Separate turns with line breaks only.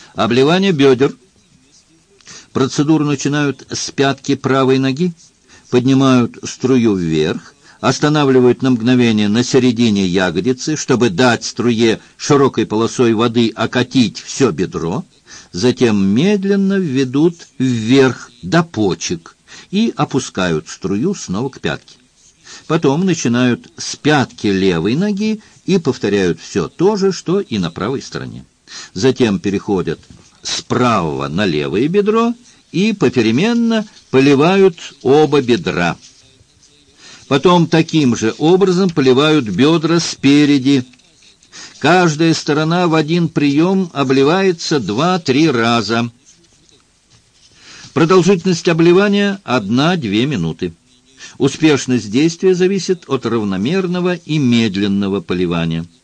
Обливание бедер. Процедуру начинают с пятки правой ноги, поднимают струю вверх, останавливают на мгновение на середине ягодицы, чтобы дать струе широкой полосой воды окатить все бедро, затем медленно ведут вверх до почек и опускают струю снова к пятке. Потом начинают с пятки левой ноги и повторяют все то же, что и на правой стороне. Затем переходят с правого на левое бедро и попеременно поливают оба бедра. Потом таким же образом поливают бедра спереди. Каждая сторона в один прием обливается 2-3 раза. Продолжительность обливания 1-2 минуты. Успешность действия зависит от равномерного и медленного поливания.